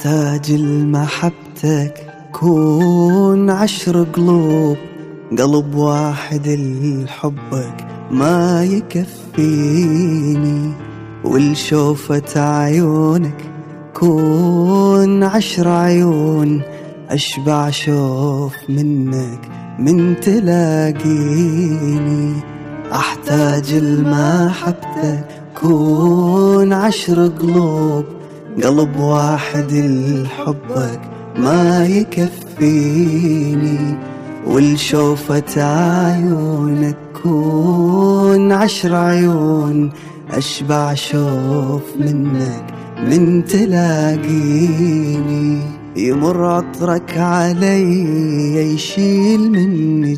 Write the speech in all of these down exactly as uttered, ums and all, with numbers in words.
أحتاج لمحبتك كون عشر قلوب، قلب واحد لحبك ما يكفيني، والشوفة عيونك كون عشر عيون، أشبع شوف منك من تلاقيني. أحتاج لمحبتك كون عشر قلوب، قلب واحد لحبك ما يكفيني، والشوفة عيونك كون عشر عيون، أشبع شوف منك من تلاقيني. يمر عطرك علي يشيل مني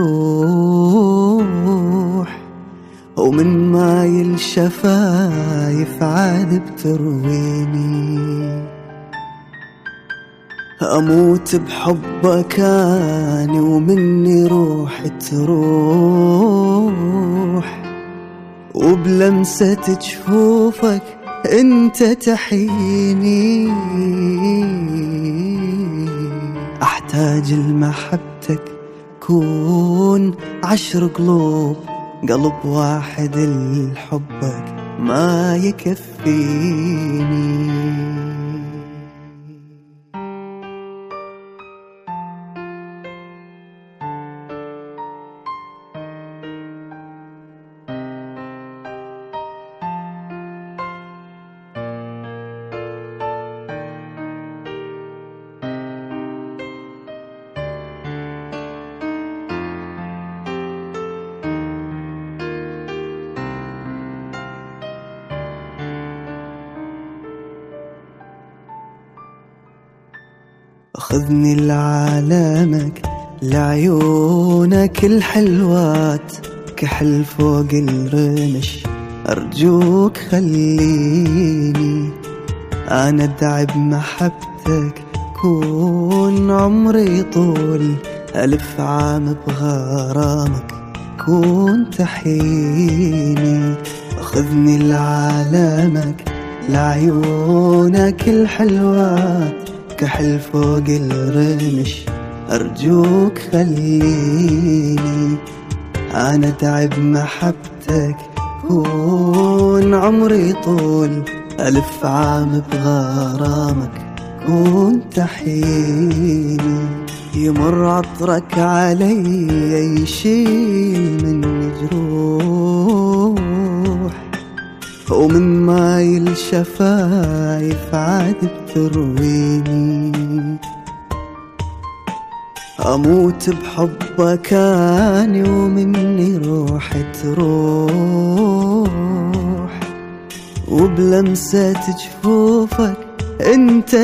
جروح، ومن ماي الشفايف عاد بترويني. أموت بحبك أنا ومني روح تروح، وبلمسة جفوفك انت تحيني. أحتاج لمحبتك كون عشر قلوب، قلب واحد لحبك ما يكفيني. أخذني لعالمك لعيونك الحلوات، كحل فوق الرمش أرجوك خليني. أنا أدعي بمحبتك كون عمري طول، ألف عام بغرامك كون تحيني. أخذني لعالمك لعيونك الحلوات، كحل فوق الرمش أرجوك خليني. أنا تعب محبتك كون عمري طول، ألف عام بغرامك كون تحيني. يمر عطرك علي يشيل من جروح، ومن ماي الشفايف عاد بترويني. أموت بحبك أنا ومني روح تروح، وبلمسة جفوفك انت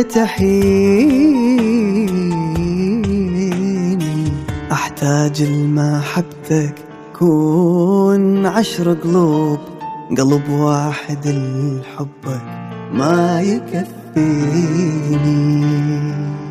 تحيني. أحتاج لمحبتك كون عشر قلوب، قلب واحد لحبك ما يكفيني.